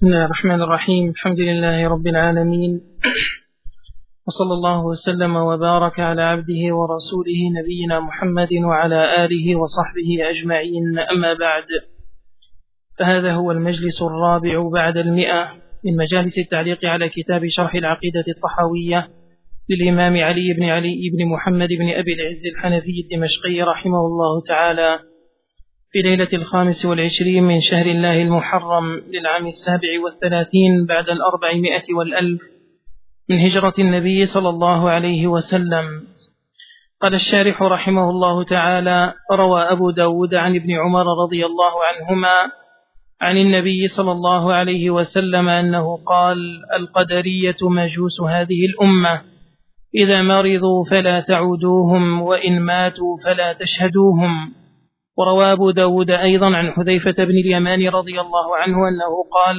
بسم الله الرحمن الرحيم. الحمد لله رب العالمين، وصلى الله وسلم وبارك على عبده ورسوله نبينا محمد وعلى آله وصحبه أجمعين. أما بعد، فهذا هو المجلس الرابع بعد 100 من مجالس التعليق على كتاب شرح العقيدة الطحاوية للإمام علي بن محمد بن أبي العز الحنفي الدمشقي رحمه الله تعالى، في ليلة 25 من شهر الله المحرم للعام 37 بعد 400 والألف من هجرة النبي صلى الله عليه وسلم. قال الشارح رحمه الله تعالى: روى أبو داود عن ابن عمر رضي الله عنهما عن النبي صلى الله عليه وسلم أنه قال: القدرية مجوس هذه الأمة، إذا مرضوا فلا تعودوهم، وإن ماتوا فلا تشهدوهم. وروى أبو داود أيضا عن حذيفة بن اليمان رضي الله عنه أنه قال: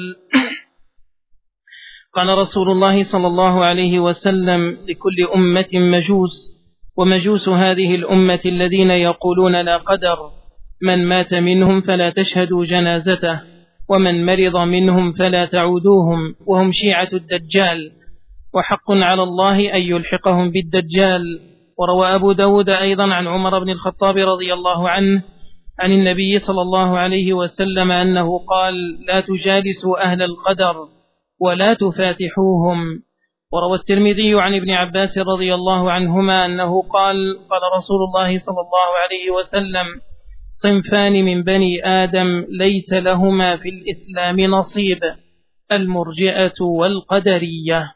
قال رسول الله صلى الله عليه وسلم: لكل أمة مجوس، ومجوس هذه الأمة الذين يقولون لا قدر، من مات منهم فلا تشهدوا جنازته، ومن مرض منهم فلا تعودوهم، وهم شيعة الدجال، وحق على الله أن يلحقهم بالدجال. وروى أبو داود أيضا عن عمر بن الخطاب رضي الله عنه عن النبي صلى الله عليه وسلم أنه قال: لا تجالسوا أهل القدر ولا تفاتحوهم. وروى الترمذي عن ابن عباس رضي الله عنهما أنه قال: قال رسول الله صلى الله عليه وسلم: صنفان من بني آدم ليس لهما في الإسلام نصيب، المرجئة والقدرية.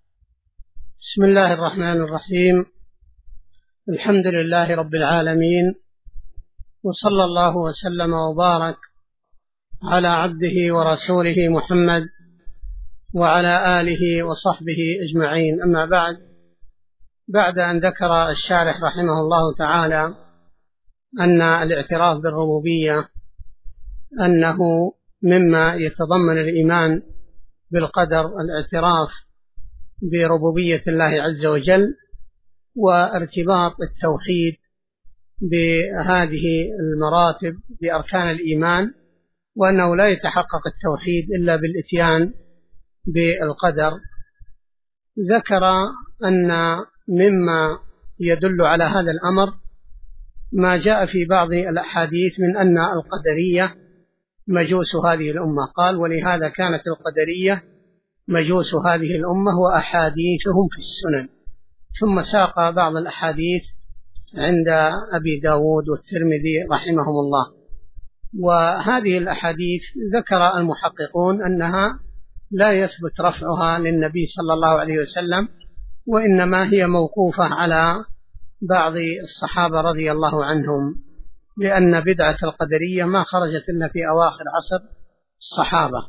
بسم الله الرحمن الرحيم. الحمد لله رب العالمين، وصلى الله وسلم وبارك على عبده ورسوله محمد وعلى آله وصحبه أجمعين. أما بعد أن ذكر الشارح رحمه الله تعالى أن الاعتراف بالربوبية أنه مما يتضمن الإيمان بالقدر، الاعتراف بربوبية الله عز وجل، وارتباط التوحيد بهذه المراتب بأركان الإيمان، وأنه لا يتحقق التوحيد إلا بالإتيان بالقدر. ذكر أن مما يدل على هذا الأمر ما جاء في بعض الأحاديث من أن القدرية مجوس هذه الأمة. قال: ولهذا كانت القدرية مجوس هذه الأمة وأحاديثهم في السنن. ثم ساق بعض الأحاديث عند أبي داود والترمذي رحمهم الله. وهذه الأحاديث ذكر المحققون أنها لا يثبت رفعها للنبي صلى الله عليه وسلم، وإنما هي موقوفة على بعض الصحابة رضي الله عنهم، لأن بدعة القدرية ما خرجت إلا في أواخر عصر الصحابة،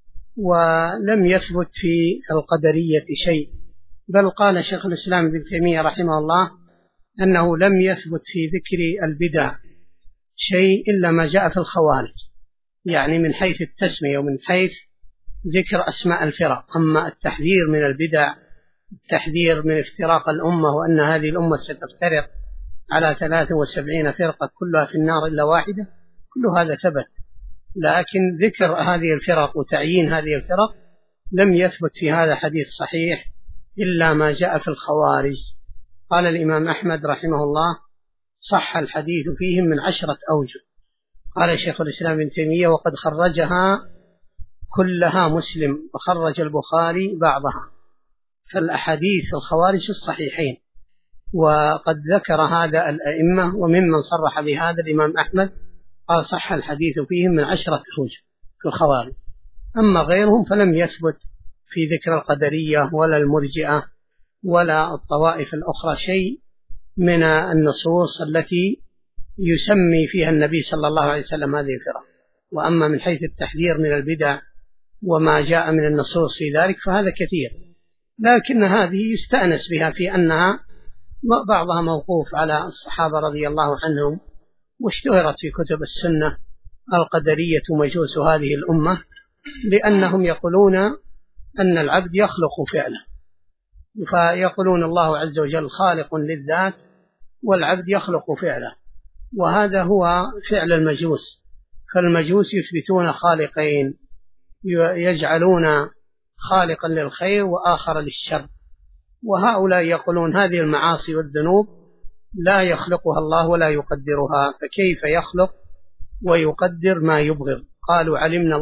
ولم يثبت في القدرية شيء. بل قال شيخ الإسلام ابن تيمية رحمه الله أنه لم يثبت في ذكر البدع شيء إلا ما جاء في الخوارج، يعني من حيث التسمية ومن حيث ذكر أسماء الفرق. أما التحذير من البدع، التحذير من افتراق الأمة وأن هذه الأمة ستفترق على 73 فرقة كلها في النار إلا واحدة، كل هذا ثبت. لكن ذكر هذه الفرق وتعيين هذه الفرق لم يثبت في هذا حديث صحيح إلا ما جاء في الخوارج. قال الإمام أحمد رحمه الله: صح الحديث فيهم من 10 أوجه. قال شيخ الإسلام ابن تيمية: وقد خرجها كلها مسلم، وخرج البخاري بعضها. فالأحاديث الخوارج الصحيحين، وقد ذكر هذا الأئمة، وممن صرح بهذا الإمام أحمد قال: صح الحديث فيهم من 10 أوجه في الخوارج. أما غيرهم فلم يثبت في ذكر القدرية ولا المرجئة ولا الطوائف الأخرى شيء من النصوص التي يسمي فيها النبي صلى الله عليه وسلم هذه الفرق. وأما من حيث التحذير من البدع وما جاء من النصوص في ذلك فهذا كثير، لكن هذه يستأنس بها في أنها بعضها موقوف على الصحابة رضي الله عنهم، واشتهرت في كتب السنة القدرية مجوس هذه الأمة، لأنهم يقولون أن العبد يخلق فعله، فيقولون الله عز وجل خالق للذات والعبد يخلق فعله، وهذا هو فعل المجوس. فالمجوس يثبتون خالقين، يجعلون خالقا للخير وآخر للشر، وهؤلاء يقولون هذه المعاصي والذنوب لا يخلقها الله ولا يقدرها، فكيف يخلق ويقدر ما يبغض؟ قالوا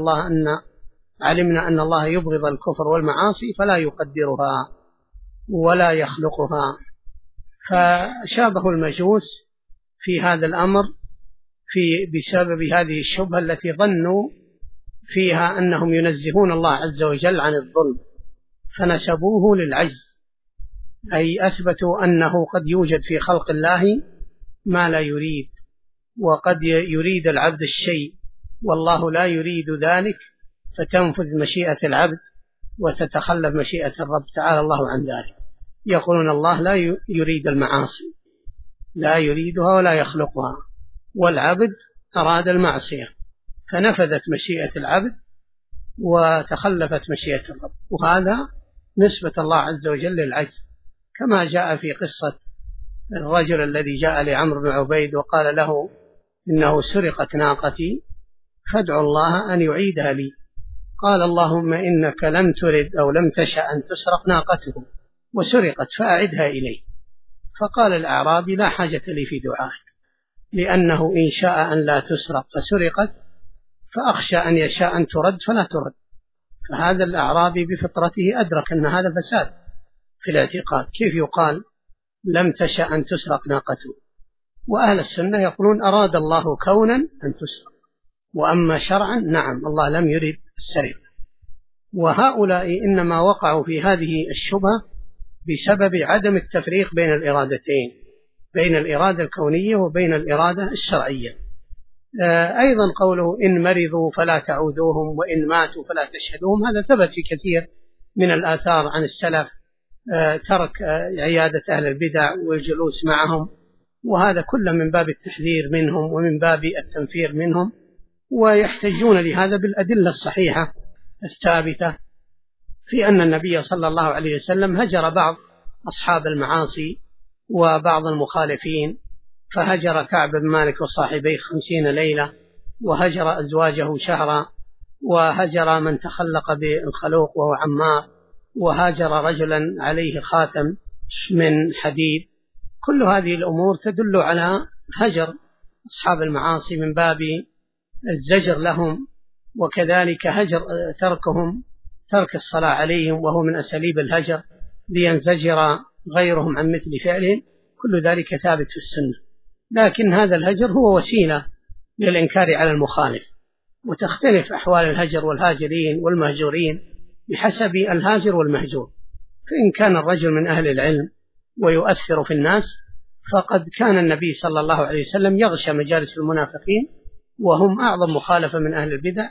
علمنا أن الله يبغض الكفر والمعاصي فلا يقدرها ولا يخلقها. فشابه المجوس في هذا الأمر بسبب هذه الشبهة التي ظنوا فيها أنهم ينزهون الله عز وجل عن الظلم، فنسبوه للعجز، أي أثبتوا أنه قد يوجد في خلق الله ما لا يريد، وقد يريد العبد الشيء والله لا يريد ذلك، فتنفذ مشيئة العبد وتتخلف مشيئة الرب تعالى الله عن ذلك. يقولون الله لا يريد المعاصي، لا يريدها ولا يخلقها، والعبد أراد المعصية فنفذت مشيئة العبد وتخلفت مشيئة الرب، وهذا نسبة الله عز وجل للعجز، كما جاء في قصة الرجل الذي جاء لعمرو بن عبيد وقال له إنه سرقت ناقتي فادعوا الله أن يعيدها لي، قال اللهم إنك لم ترد أو لم تشأ أن تسرق ناقته وسرقت فأعدها إليه. فقال الأعرابي لا حاجة لي في دعائك، لأنه إن شاء أن لا تسرق فسرقت فأخشى أن يشاء أن ترد فلا ترد. فهذا الأعرابي بفطرته أدرك أن هذا فساد في الاعتقاد، كيف يقال لم تشأ أن تسرق ناقته؟ وأهل السنة يقولون أراد الله كونا أن تسرق، وأما شرعا نعم الله لم يرد السرقة. وهؤلاء إنما وقعوا في هذه الشبهة بسبب عدم التفريق بين الإرادتين، بين الإرادة الكونية وبين الإرادة الشرعية. أيضا قوله إن مرضوا فلا تعودوهم وإن ماتوا فلا تشهدوهم، هذا ثبت في كثير من الآثار عن السلف، ترك عيادة أهل البدع والجلوس معهم، وهذا كله من باب التحذير منهم ومن باب التنفير منهم، ويحتجون لهذا بالأدلة الصحيحة الثابتة في أن النبي صلى الله عليه وسلم هجر بعض أصحاب المعاصي وبعض المخالفين، فهجر كعب بن مالك وصاحبيه 50 ليلة، وهجر أزواجه شهرا، وهجر من تخلق بالخلوق وهو عمار، وهاجر رجلا عليه خاتم من حديد. كل هذه الأمور تدل على هجر أصحاب المعاصي من باب الزجر لهم، وكذلك هجر ترك الصلاة عليهم وهو من أساليب الهجر لينزجر غيرهم عن مثل فعلهم، كل ذلك ثابت في السنة. لكن هذا الهجر هو وسيلة للإنكار على المخالف، وتختلف أحوال الهجر والهاجرين والمهجورين بحسب الهاجر والمهجور. فإن كان الرجل من أهل العلم ويؤثر في الناس، فقد كان النبي صلى الله عليه وسلم يغشى مجالس المنافقين وهم أعظم مخالفة من أهل البدع،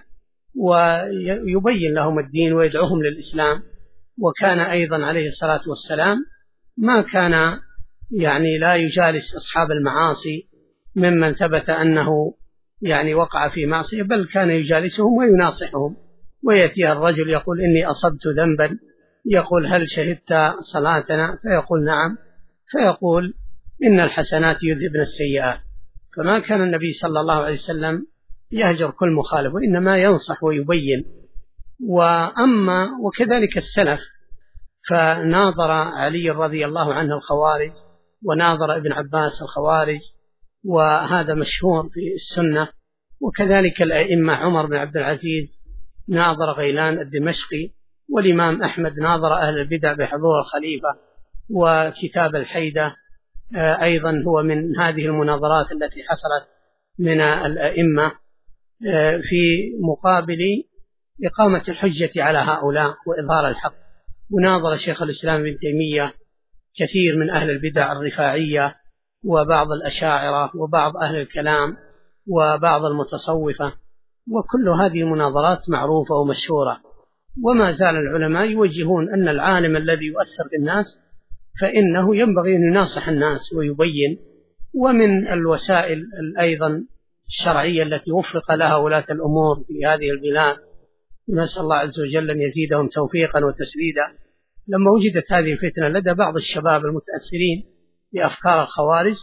ويبين لهم الدين ويدعوهم للإسلام. وكان أيضا عليه الصلاة والسلام ما كان لا يجالس أصحاب المعاصي ممن ثبت أنه وقع في معصية، بل كان يجالسهم ويناصحهم، ويأتي الرجل يقول إني أصبت ذنبا، يقول هل شهدت صلاتنا؟ فيقول نعم، فيقول إن الحسنات يذهبن السيئات. فما كان النبي صلى الله عليه وسلم يهجر كل مخالف، وإنما ينصح ويبين. وكذلك السلف، فناظر علي رضي الله عنه الخوارج، وناظر ابن عباس الخوارج، وهذا مشهور في السنة. وكذلك الأئمة عمر بن عبد العزيز ناظر غيلان الدمشقي، والإمام أحمد ناظر أهل البدع بحضور الخليفة، وكتاب الحيدة أيضا هو من هذه المناظرات التي حصلت من الأئمة في مقابل إقامة الحجة على هؤلاء وإظهار الحق. وناظر شيخ الإسلام ابن تيمية كثير من أهل البدع الرفاعية وبعض الأشاعرة وبعض أهل الكلام وبعض المتصوفة، وكل هذه المناظرات معروفة ومشهورة. وما زال العلماء يوجهون أن العالم الذي يؤثر بالناس فإنه ينبغي أن يناصح الناس ويبين. ومن الوسائل أيضا الشرعية التي وفق لها ولاة الأمور في هذه البلاد، نسأل الله عز وجل أن يزيدهم توفيقا وتسديدا، لما وجدت هذه الفتنة لدى بعض الشباب المتأثرين بأفكار الخوارج،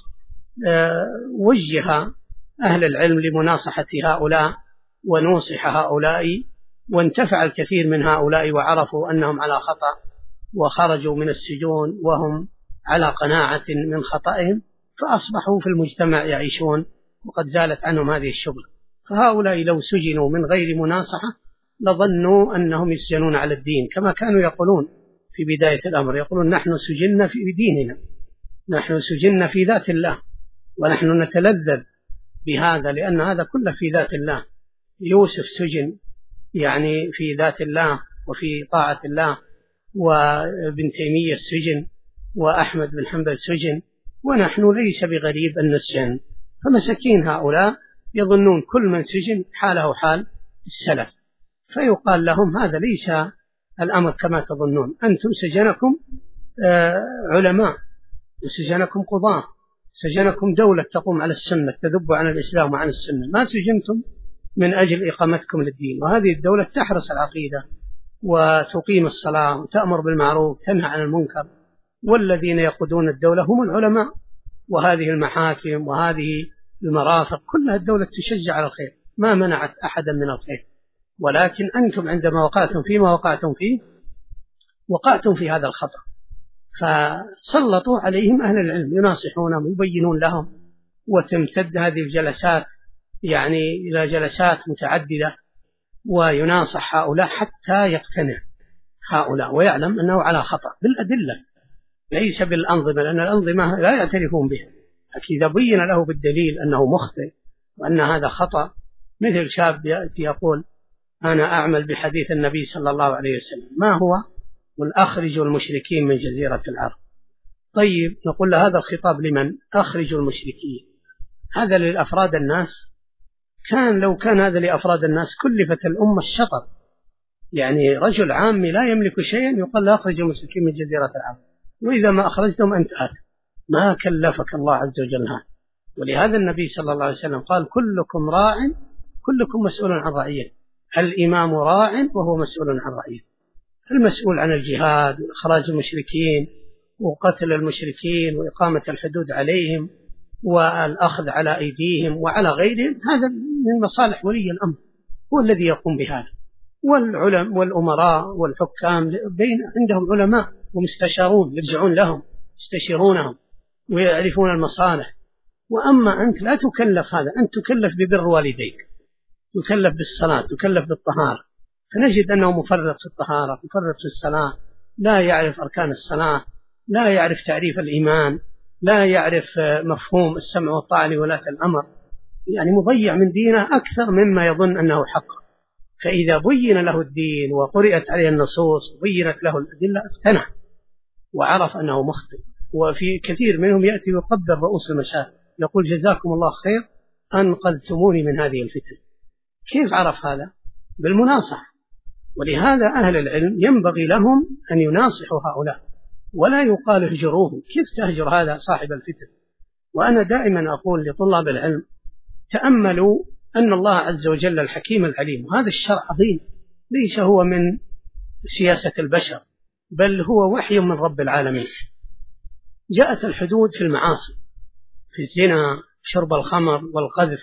وجه أهل العلم لمناصحة هؤلاء ونوصح هؤلاء وانتفع الكثير من هؤلاء وعرفوا أنهم على خطأ وخرجوا من السجون وهم على قناعة من خطئهم، فأصبحوا في المجتمع يعيشون وقد زالت عنهم هذه الشبهة. فهؤلاء لو سجنوا من غير مناصحة لظنوا أنهم يسجنون على الدين، كما كانوا يقولون في بداية الأمر، يقولون نحن سجننا في ديننا، نحن سجننا في ذات الله، ونحن نتلذذ بهذا لأن هذا كله في ذات الله. يوسف سجن يعني في ذات الله وفي طاعة الله، وابن تيمية السجن، وأحمد بن حنبل سجن، ونحن ليس بغريب أن نسجن. فمساكين هؤلاء يظنون كل من سجن حاله حال السلف، فيقال لهم هذا ليس الأمر كما تظنون، أنتم سجنكم علماء، وسجنكم قضاة، سجنكم دولة تقوم على السنة تذب عن الإسلام وعن السنة، ما سجنتم من أجل إقامتكم للدين. وهذه الدولة تحرس العقيدة وتقيم الصلاة وتأمر بالمعروف تنهى عن المنكر، والذين يقودون الدولة هم العلماء. وهذه المحاكم وهذه المرافق كلها الدولة تشجع على الخير، ما منعت أحدا من الخير، ولكن أنتم عندما وقعتم فيما وقعتم فيه وقعتم في هذا الخطأ، فسلطوا عليهم أهل العلم يناصحونهم ويبينون لهم، وتمتد هذه الجلسات يعني إلى جلسات متعددة، ويناصح هؤلاء حتى يقتنع هؤلاء ويعلم أنه على خطأ بالأدلة ليس بالأنظمة، لأن الأنظمة لا يعترفون بها. لكن إذا بين له بالدليل أنه مخطئ وأن هذا خطأ، مثل شاب يأتي يقول أنا أعمل بحديث النبي صلى الله عليه وسلم، ما هو؟ أخرجوا المشركين من جزيرة العرب. طيب نقول له هذا الخطاب لمن؟ أخرجوا المشركين، هذا للأفراد الناس. لو كان هذا لأفراد الناس كلفت الأمة الشطر، يعني رجل عامي لا يملك شيئا يقال له أخرجوا المشركين من جزيرة العرب، وإذا ما أخرجتم أنت ما كلفك الله عز وجل هذا. ولهذا النبي صلى الله عليه وسلم قال كلكم راع كلكم مسؤول عن رعيته، الإمام راع وهو مسؤول عن رعيته. المسؤول عن الجهاد وإخراج المشركين وقتل المشركين وإقامة الحدود عليهم والأخذ على أيديهم وعلى غيرهم، هذا من مصالح ولي الأمر، هو الذي يقوم بهذا. والعلماء والأمراء والحكام عندهم علماء ومستشارون يرجعون لهم يستشيرونهم ويعرفون المصالح. وأما أنت لا تكلف هذا، أنت تكلف ببر والديك، تكلف بالصلاة، تكلف بالطهارة، فنجد أنه مفرط في الطهارة، مفرط في الصلاة، لا يعرف أركان الصلاة، لا يعرف تعريف الإيمان، لا يعرف مفهوم السمع والطاعة لولاة الأمر، يعني مضيع من دينه أكثر مما يظن أنه حق. فإذا بين له الدين وقرأت عليه النصوص وبينت له الأدلة اقتنع وعرف أنه مخطئ. وفي كثير منهم يأتي ويقبل رؤوس المشايخ يقول جزاكم الله خير أنقذتموني من هذه الفتنة. كيف عرف هذا؟ بالمناصحة. ولهذا أهل العلم ينبغي لهم أن يناصحوا هؤلاء ولا يقال اهجروهم. كيف تهجر هذا صاحب الفتن؟ وأنا دائما أقول لطلاب العلم تأملوا أن الله عز وجل الحكيم العليم، وهذا الشرع عظيم ليس هو من سياسة البشر بل هو وحي من رب العالمين. جاءت الحدود في المعاصي، في الزنا، شرب الخمر والقذف،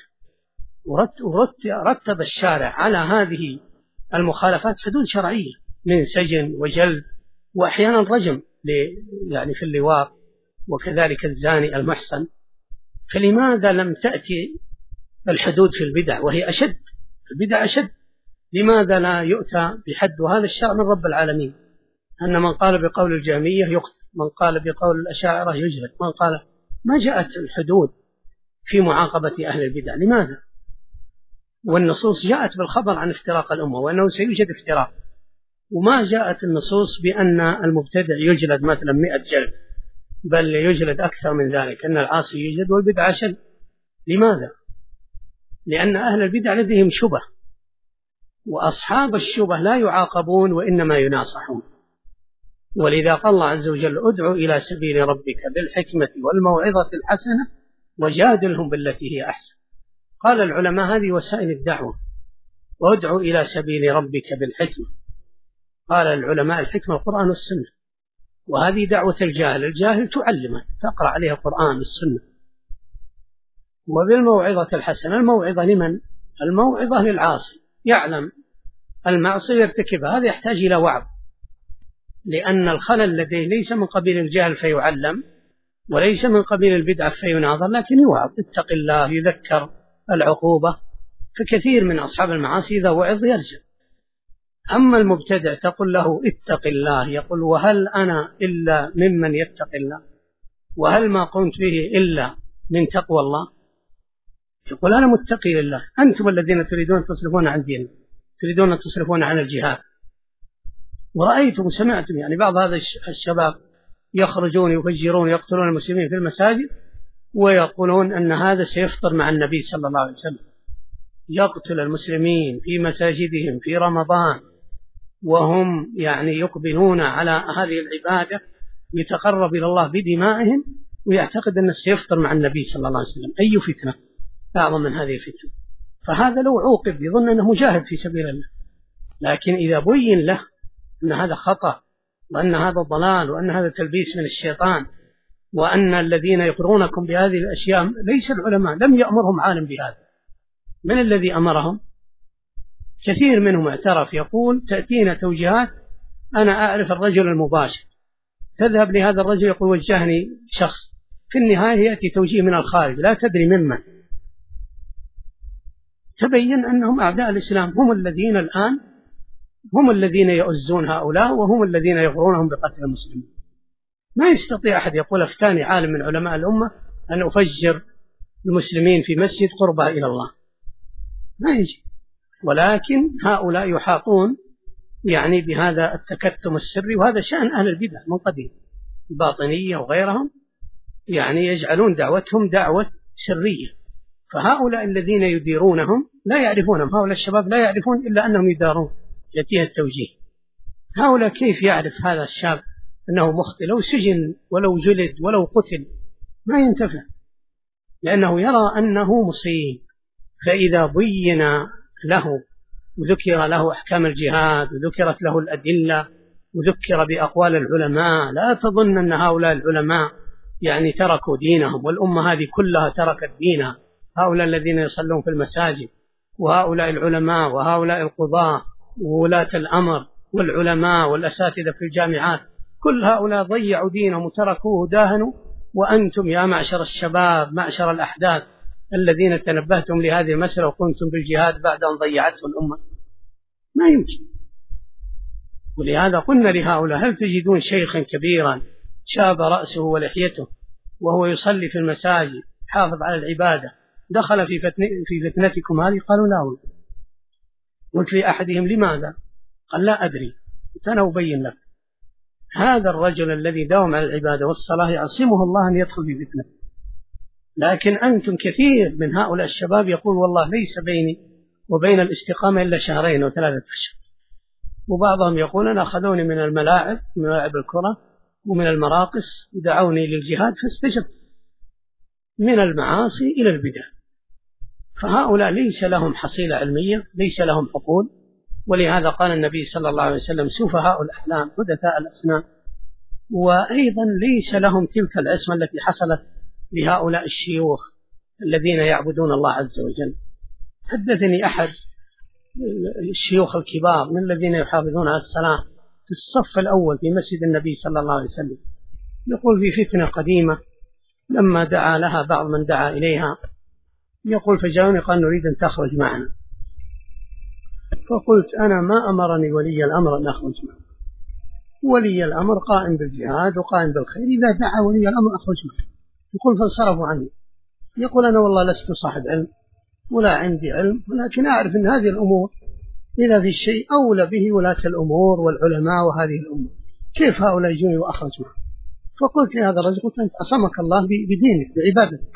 ورتب الشارع على هذه المخالفات حدود شرعية من سجن وجلد وأحيانا رجم يعني في اللواط، وكذلك الزاني المحصن. فلماذا لم تأتي الحدود في البدع وهي أشد؟ البدع أشد، لماذا لا يؤتى بحد؟ وهذا الشرع من رب العالمين، أن من قال بقول الجهمية يقتل، من قال بقول الأشاعرة يجلد، من قال. ما جاءت الحدود في معاقبة أهل البدع، لماذا؟ والنصوص جاءت بالخبر عن افتراق الأمة وأنه سيوجد افتراق، وما جاءت النصوص بأن المبتدع يجلد مثلا 100 جلد، بل يجلد أكثر من ذلك، أن العاصي يجلد والبدع أشد. لماذا؟ لأن أهل البدع لديهم شبه، وأصحاب الشبه لا يعاقبون وإنما يناصحون. ولذا قال الله عز وجل ادعو إلى سبيل ربك بالحكمة والموعظة الحسنة وجادلهم بالتي هي أحسن. قال العلماء هذه وسائل الدعوة، وادعو إلى سبيل ربك بالحكمة. قال العلماء الحكمة القرآن والسنة، وهذه دعوة الجاهل، الجاهل تعلمه تقرأ عليه القرآن والسنة. وبالموعظة الحسنة، الموعظة لمن؟ الموعظة للعاصي، يعلم المعصية يرتكبها، هذا يحتاج إلى وعظ، لأن الخلل لديه ليس من قبيل الجهل فيعلم، وليس من قبيل البدعة فيناظر، لكن يوعظ، اتق الله، يذكر العقوبة. فكثير من أصحاب المعاصي إذا وعظ يرجع. أما المبتدع تقول له اتق الله، يقول وهل أنا إلا ممن يتق الله؟ وهل ما قمت به إلا من تقوى الله؟ يقول أنا متقي لله، أنتم الذين تريدون تصرفون عن دين، تريدون تصرفون عن الجهاد. ورأيتم وسمعتم يعني بعض هذا الشباب يخرجون يفجرون يقتلون المسلمين في المساجد، ويقولون أن هذا سيفطر مع النبي صلى الله عليه وسلم، يقتل المسلمين في مساجدهم في رمضان وهم يعني يقبلون على هذه العبادة، يتقرب إلى الله بدمائهم، ويعتقد أنه سيفطر مع النبي صلى الله عليه وسلم. أي فتنة أعظم من هذه الفتنة؟ فهذا لو عوقب يظن أنه مجاهد في سبيل الله، لكن إذا بين له أن هذا خطأ، وأن هذا ضلال، وأن هذا تلبيس من الشيطان، وأن الذين يقرونكم بهذه الأشياء ليس العلماء، لم يأمرهم عالم بهذا، من الذي أمرهم؟ كثير منهم اعترف، يقول تأتينا توجيهات، أنا أعرف الرجل المباشر، تذهب لهذا الرجل يقول وجهني شخص، في النهاية يأتي توجيه من الخارج لا تدري ممن. تبين أنهم أعداء الإسلام، هم الذين الآن هم الذين يؤزون هؤلاء، وهم الذين يغرونهم بقتل المسلمين. ما يستطيع أحد يقول افتاني عالم من علماء الأمة أن أفجر المسلمين في مسجد قربة إلى الله، ما يجي. ولكن هؤلاء يحاطون يعني بهذا التكتم السري، وهذا شأن أهل البدع من قديم، الباطنية وغيرهم، يعني يجعلون دعوتهم دعوة سرية. فهؤلاء الذين يديرونهم لا يعرفونهم، هؤلاء الشباب لا يعرفون إلا أنهم يدارون، يأتيها التوجيه. هؤلاء كيف يعرف هذا الشاب أنه مخطئ؟ لو سجن ولو جلد ولو قتل ما ينتفع، لأنه يرى أنه مصيب. فإذا بين له وذكر له أحكام الجهاد، وذكرت له الأدلة، وذكر بأقوال العلماء، لا تظن أن هؤلاء العلماء يعني تركوا دينهم، والأمة هذه كلها تركت دينها. هؤلاء الذين يصلون في المساجد، وهؤلاء العلماء، وهؤلاء القضاة وولاة الأمر والعلماء والأساتذة في الجامعات، كل هؤلاء ضيعوا دينهم وتركوه داهنوا، وأنتم يا معشر الشباب معشر الأحداث الذين تنبهتم لهذه المسألة وقمتم بالجهاد بعد أن ضيعته الأمة، ما يمكن. ولهذا قلنا لهؤلاء هل تجدون شيخا كبيرا شاب رأسه ولحيته وهو يصلي في المساجد حافظ على العبادة دخل في فتنتكم هذه؟ قالوا لا والله. قلت لأحدهم لماذا؟ قال لا أدري، أنا أبين لك. هذا الرجل الذي داوم على العبادة والصلاة يعصمه الله أن يدخل في فتنة، لكن أنتم كثير من هؤلاء الشباب يقول والله ليس بيني وبين الاستقامة إلا 2 أو 3 أشهر. وبعضهم يقول أنا أخذوني من الملاعب، من ملاعب الكرة ومن المراقص، ودعوني للجهاد فاستجبت، من المعاصي إلى البدع. فهؤلاء ليس لهم حصيلة علمية، ليس لهم عقول. ولهذا قال النبي صلى الله عليه وسلم سفهاء الأحلام حدثاء الأسنان. وأيضا ليس لهم تلك العصمة التي حصلت لهؤلاء الشيوخ الذين يعبدون الله عز وجل. حدثني أحد الشيوخ الكبار من الذين يحافظون على الصلاة في الصف الأول في مسجد النبي صلى الله عليه وسلم، يقول في فتنة قديمة لما دعا لها بعض من دعا إليها، يقول فجاءوني قال نريد أن تخرج معنا، فقلت أنا ما أمرني ولي الأمر أن أخرج معه، ولي الأمر قائم بالجهاد وقائم بالخير، إذا دعا ولي الأمر أخرج معه. يقول فانصرفوا عني. يقول أنا والله لست صاحب علم ولا عندي علم، ولكن أعرف أن هذه الأمور إذا في الشيء أولى به ولاة الأمور والعلماء وهذه الأمور، كيف هؤلاء يجوني وأخرج معه؟ فقلت لهذا الرجل قلت أنت عصمك الله بدينك بعبادتك،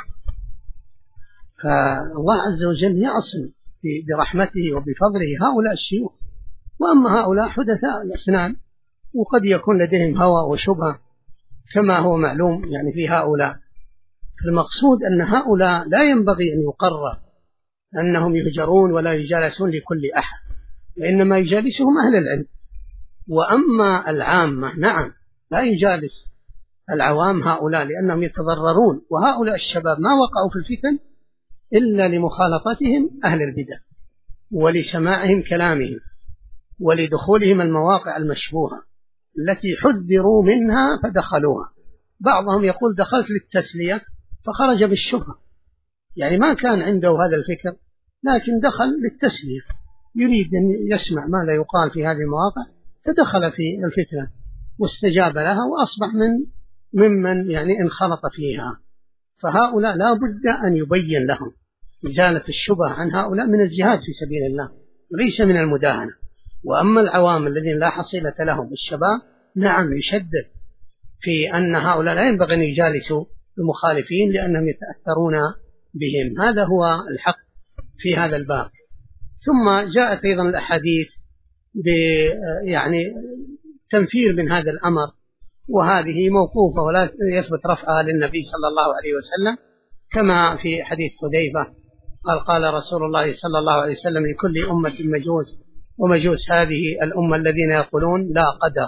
فالله عز وجل يعصم برحمته وبفضله هؤلاء الشيوخ. وأما هؤلاء حدثاء الأسنان، وقد يكون لديهم هوى وشبهة كما هو معلوم يعني في هؤلاء. المقصود أن هؤلاء لا ينبغي أن يقرر أنهم يهجرون ولا يجالسون لكل أحد، وإنما يجالسهم أهل العلم. وأما العامة نعم لا يجالس العوام هؤلاء لأنهم يتضررون. وهؤلاء الشباب ما وقعوا في الفتن إلا لمخالطتهم أهل البدع ولسماعهم كلامهم. ولدخولهم المواقع المشبوهة التي حذروا منها فدخلوها. بعضهم يقول دخلت للتسلية فخرج بالشبهة، يعني ما كان عنده هذا الفكر لكن دخل للتسلية، يريد أن يسمع ماذا يقال في هذه المواقع فدخل في الفتنة واستجاب لها وأصبح ممن يعني انخلط فيها. فهؤلاء لا بد أن يبين لهم إزالة الشبهة عن هؤلاء من الجهاد في سبيل الله وليس من المداهنة. وأما العوام الذين لا حصيلة لهم الشباب نعم يشدد في أن هؤلاء لا ينبغي أن يجالسوا المخالفين لأنهم يتأثرون بهم. هذا هو الحق في هذا الباب. ثم جاءت أيضا الأحاديث يعني تنفير من هذا الأمر، وهذه موقوفة ولا يثبت رفعها للنبي صلى الله عليه وسلم، كما في حديث حذيفة قال رسول الله صلى الله عليه وسلم لكل أمة مجوس ومجوس هذه الأمة الذين يقولون لا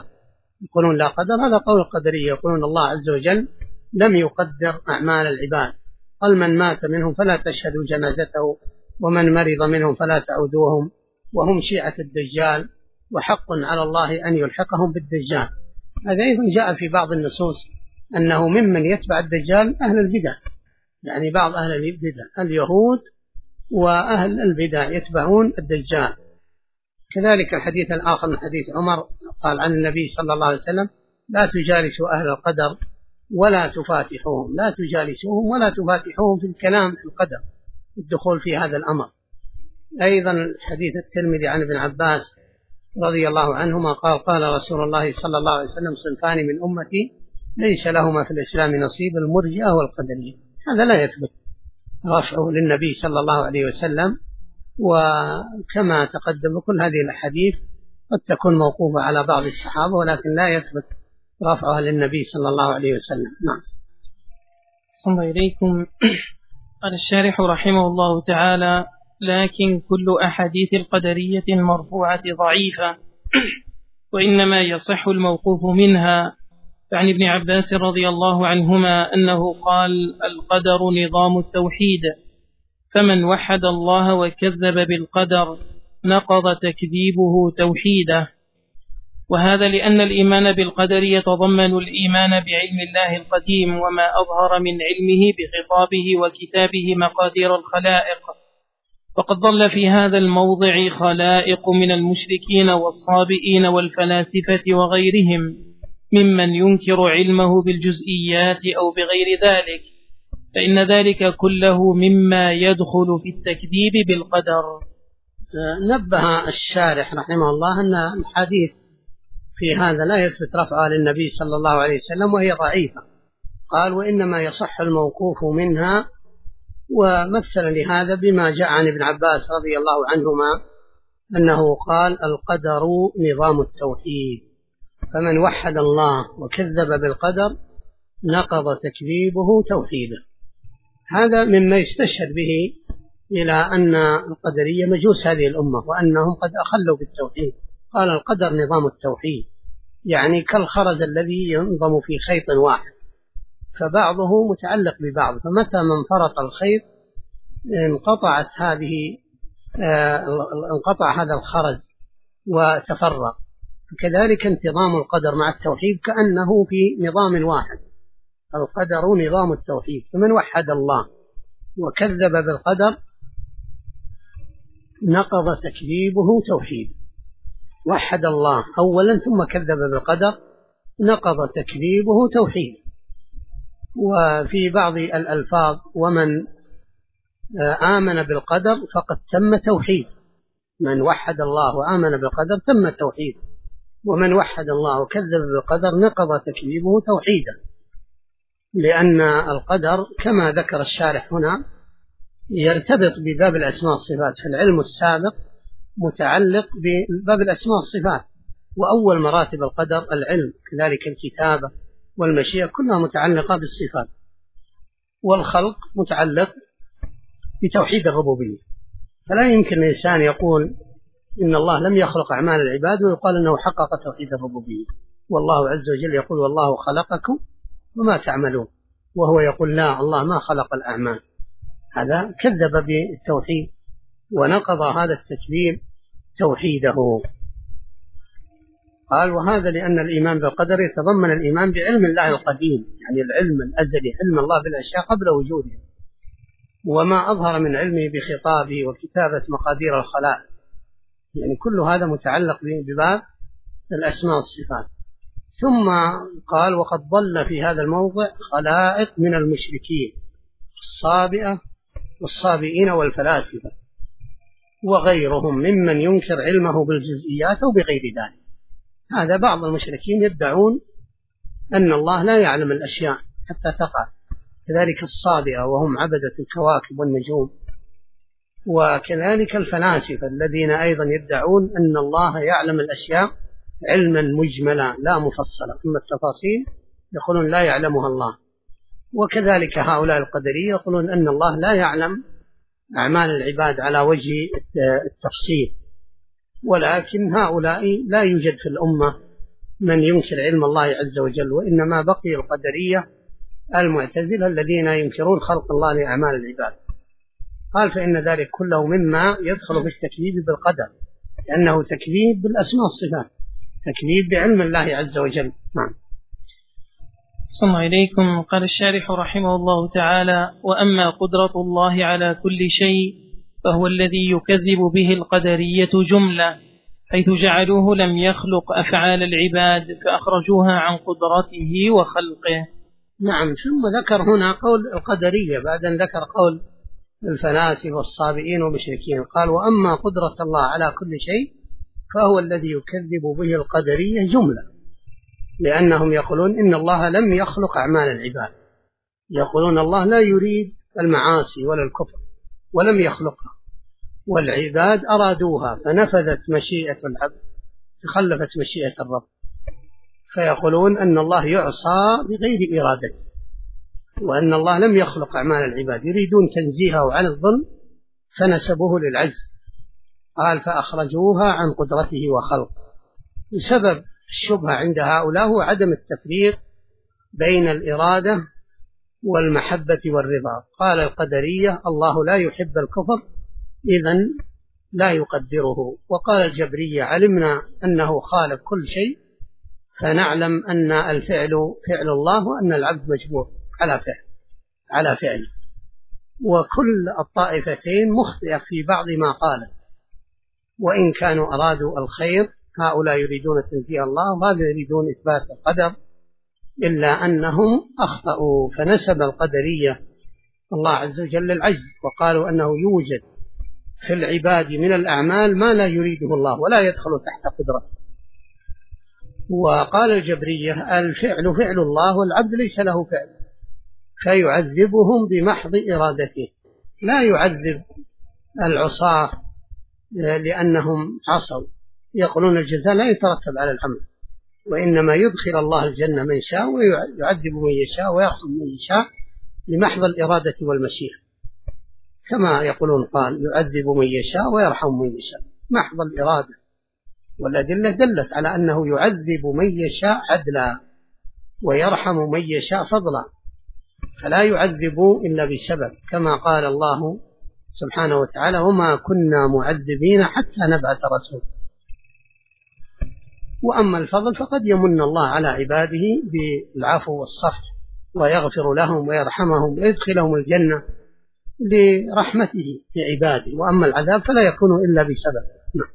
قدر. هذا قول القدرية، يقولون الله عز وجل لم يقدر أعمال العباد، قال من مات منهم فلا تشهدوا جنازته ومن مرض منهم فلا تعودوهم وهم شيعة الدجال وحق على الله أن يلحقهم بالدجال. هذا أيضا جاء في بعض النصوص أنه ممن يتبع الدجال أهل البدع، يعني بعض أهل البدع اليهود وأهل البدع يتبعون الدجال. كذلك الحديث الآخر من حديث عمر قال عن النبي صلى الله عليه وسلم لا تجالسوا أهل القدر ولا تفاتحوهم، لا تجالسوهم ولا تفاتحوهم في الكلام في القدر، الدخول في هذا الأمر. أيضا الحديث الترمذي عن ابن عباس رضي الله عنهما قال رسول الله صلى الله عليه وسلم صنفان من أمتي ليس لهما في الإسلام نصيب، المرجئة والقدرية. هذا لا يثبت رفعه للنبي صلى الله عليه وسلم، وكما تقدم كل هذه الأحاديث قد تكون موقوفة على بعض الصحابة ولكن لا يثبت رفعها للنبي صلى الله عليه وسلم. نعم. صلى الله إليكم. قال الشارح رحمه الله تعالى لكن كل أحاديث القدرية المرفوعة ضعيفة وإنما يصح الموقوف منها. فعن ابن عباس رضي الله عنهما أنه قال القدر نظام التوحيد، فمن وحد الله وكذب بالقدر نقض تكذيبه توحيده. وهذا لأن الإيمان بالقدر يتضمن الإيمان بعلم الله القديم وما أظهر من علمه بخطابه وكتابه مقادير الخلائق. وقد ضل في هذا الموضع خلائق من المشركين والصابئين والفلاسفة وغيرهم ممن ينكر علمه بالجزئيات أو بغير ذلك، فإن ذلك كله مما يدخل في التكذيب بالقدر. نبه الشارح رحمه الله أن الحديث في هذا لا يثبت رفعها للنبي صلى الله عليه وسلم وهي ضعيفة. قال وإنما يصح الموقوف منها، ومثل لهذا بما جاء عن ابن عباس رضي الله عنهما أنه قال القدر نظام التوحيد، فمن وحد الله وكذب بالقدر نقض تكذيبه توحيده. هذا مما يستشهد به إلى أن القدرية مجوس هذه الأمة وأنهم قد أخلوا بالتوحيد. قال القدر نظام التوحيد، يعني كالخرز الذي ينظم في خيط واحد، فبعضه متعلق ببعض، فمتى ما انفرط الخيط انقطع هذا الخرز وتفرق. كذلك انتظام القدر مع التوحيد كأنه في نظام واحد، القدر نظام التوحيد، فمن وحد الله وكذب بالقدر نقض تكذيبه توحيد. وحد الله أولا ثم كذب بالقدر نقض تكذيبه توحيد. وفي بعض الألفاظ ومن آمن بالقدر فقد تم توحيد، من وحد الله وآمن بالقدر تم توحيد، ومن وحد الله وكذب بالقدر نقض تكذيبه توحيدا، لأن القدر كما ذكر الشارح هنا يرتبط بباب الأسماء والصفات، فالعلم السابق متعلق بباب الأسماء والصفات، وأول مراتب القدر العلم، كذلك الكتابة والمشيئة كلها متعلقة بالصفات، والخلق متعلق بتوحيد الربوبية. فلا يمكن الإنسان يقول إن الله لم يخلق أعمال العباد ويقال أنه حقق توحيد الربوبية، والله عز وجل يقول والله خلقكم وما تعملون، وهو يقول لا الله ما خلق الأعمال. هذا كذب بالتوحيد ونقض هذا التكذيب توحيده. قال وهذا لأن الإيمان بالقدر يتضمن الإيمان بعلم الله القديم، يعني العلم الأزلي، علم الله بالأشياء قبل وجودها، وما أظهر من علمه بخطابه وكتابة مقادير الخلائق، يعني كل هذا متعلق بباب الأسماء والصفات. ثم قال وقد ضل في هذا الموضع خلائق من المشركين الصابئة والصابئين والفلاسفة وغيرهم ممن ينكر علمه بالجزئيات أو بغير ذلك. هذا بعض المشركين يدعون أن الله لا يعلم الأشياء حتى تقع، كذلك الصابئة وهم عبدة الكواكب والنجوم، وكذلك الفلاسفة الذين أيضا يدعون أن الله يعلم الأشياء علما مجملا لا مفصلا، أما التفاصيل يقولون لا يعلمها الله. وكذلك هؤلاء القدرية يقولون أن الله لا يعلم أعمال العباد على وجه التفصيل، ولكن هؤلاء لا يوجد في الأمة من ينكر علم الله عز وجل، وإنما بقي القدرية المعتزلة الذين ينكرون خلق الله لأعمال العباد. قال فإن ذلك كله مما يدخل في التكذيب بالقدر، لأنه تكذيب بالأسماء والصفات، تكذيب بعلم الله عز وجل. نعم. صلى إليكم. قال الشارح رحمه الله تعالى: وأما قدرة الله على كل شيء فهو الذي يكذب به القدرية جملة، حيث جعلوه لم يخلق أفعال العباد فأخرجوها عن قدرته وخلقه. نعم. ثم ذكر هنا قول القدرية بعد أن ذكر قول الفلاسفة والصابئين والمشركين. قال وأما قدرة الله على كل شيء فهو الذي يكذب به القدرية جملة، لأنهم يقولون إن الله لم يخلق أعمال العباد، يقولون الله لا يريد المعاصي ولا الكفر ولم يخلقها، والعباد أرادوها فنفذت مشيئة العبد، تخلفت مشيئة الرب، فيقولون أن الله يعصى بغير إرادته، وأن الله لم يخلق أعمال العباد، يريدون تنزيهه عن الظلم فنسبوه للعجز. قال فأخرجوها عن قدرته وخلقه. بسبب الشبهة عند هؤلاء هو عدم التفريق بين الإرادة والمحبة والرضا. قال القدرية الله لا يحب الكفر إذن لا يقدره. وقال الجبرية علمنا أنه خالق كل شيء فنعلم أن الفعل فعل الله وأن العبد مجبور على فعله. وكل الطائفتين مخطئة في بعض ما قالت، وإن كانوا أرادوا الخير، هؤلاء يريدون تنزيه الله وهذا يريدون إثبات القدر، إلا أنهم أخطأوا فنسب القدرية الله عز وجل العجز، وقالوا أنه يوجد في العباد من الأعمال ما لا يريده الله ولا يدخل تحت قدرته. وقال الجبرية الفعل فعل الله والعبد ليس له فعل، فيعذبهم بمحض إرادته، لا يعذب العصاة لأنهم عصوا، يقولون الجزاء لا يترتب على العمل، وإنما يدخل الله الجنة من شاء ويعذب من يشاء ويرحم من يشاء لمحض الإرادة والمشيئة، كما يقولون قال يعذب من يشاء ويرحم من يشاء، محض الإرادة. والأدلة دلت على أنه يعذب من يشاء عدلا ويرحم من يشاء فضلا، فلا يعذب إلا بسبب، كما قال الله سبحانه وتعالى وما كنا معذبين حتى نبعث رسول. وأما الفضل فقد يمن الله على عباده بالعفو والصفح ويغفر لهم ويرحمهم ويدخلهم الجنة لرحمته بعباده، وأما العذاب فلا يكون إلا بسبب.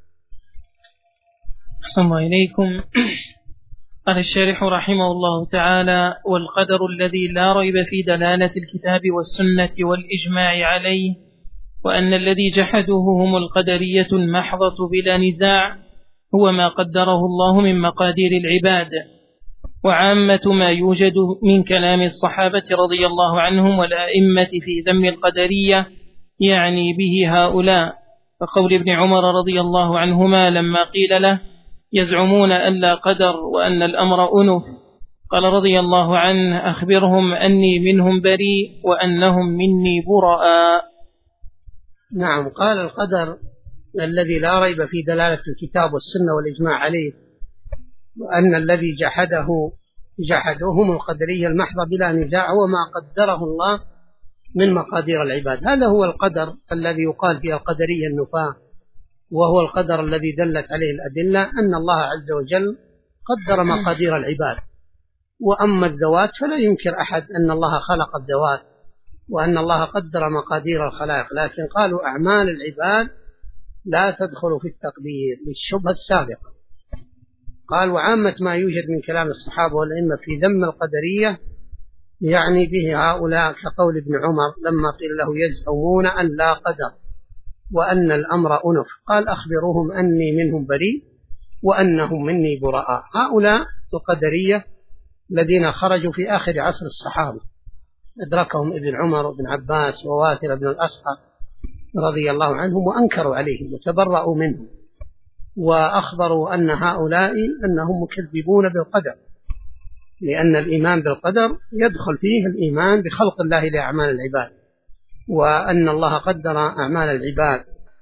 أحسن الله إليكم. قال الشارح رحمه الله تعالى: والقدر الذي لا ريب في دلالة الكتاب والسنة والإجماع عليه، وأن الذي جحدوه هم القدرية المحضة بلا نزاع، هو ما قدره الله من مقادير العباد، وعامة ما يوجد من كلام الصحابة رضي الله عنهم والأئمة في ذم القدرية يعني به هؤلاء، فقول ابن عمر رضي الله عنهما لما قيل له يزعمون أن لا قدر وأن الأمر أنف، قال رضي الله عنه أخبرهم أني منهم بريء وأنهم مني براء. نعم. قال القدر الذي لا ريب في دلالة الكتاب والسنة والإجماع عليه، وأن الذي جحدوهم القدرية المحضة بلا نزاع وما قدره الله من مقادير العباد. هذا هو القدر الذي يقال فيه القدرية النفاة، وهو القدر الذي دلت عليه الأدلة أن الله عز وجل قدر مقادير العباد، وأما الذوات فلا ينكر أحد أن الله خلق الذوات وأن الله قدر مقادير الخلائق، لكن قالوا أعمال العباد لا تدخل في التقدير للشبهة السابقة. قال وعامة ما يوجد من كلام الصحابة والأئمة في ذم القدرية يعني به هؤلاء كقول ابن عمر لما قيل له يزعمون أن لا قدر وأن الأمر أنف، قال أخبروهم أني منهم بريء وأنهم مني براء. هؤلاء القدرية الذين خرجوا في آخر عصر الصحابة أدركهم ابن عمر وابن عباس وواثر بن الأسقى رضي الله عنهم وأنكروا عليهم وتبرأوا منهم، وأخبروا أن هؤلاء أنهم مكذبون بالقدر، لأن الإيمان بالقدر يدخل فيه الإيمان بخلق الله لأعمال العباد، وأن الله قدر أعمال العباد.